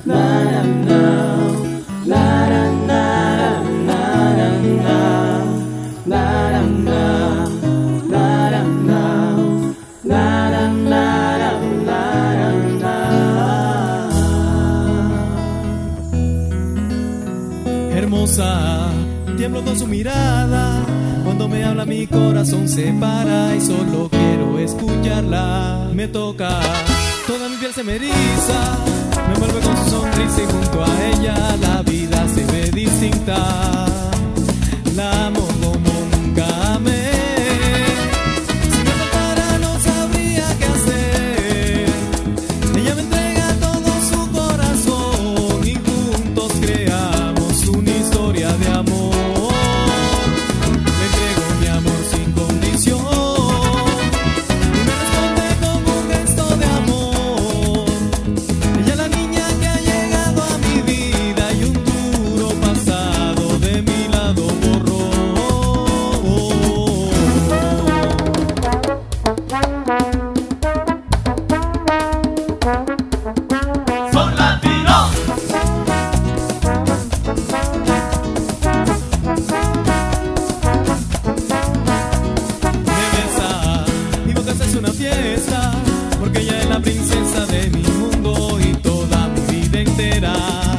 Hermosa, tiemblo con su mirada. Cuando me habla mi corazón se para y solo quiero escucharla. Me toca, toda mi piel se me eriza, me envuelve con su sonrisa y junto a ella la vida se ve distinta. La amo como nunca amé. Si me faltara no sabría qué hacer. Ella me entrega todo su corazón y juntos creamos una historia de amor. Le entrego mi amor sin condición y me responde con un gesto de amor. Ella es la niña que ha llegado a mi vida y un duro pasado de mi lado borró. Son latinos. Me besa, mi boca se hace una fiesta, porque ella es la princesa de mi mundo y toda mi vida entera.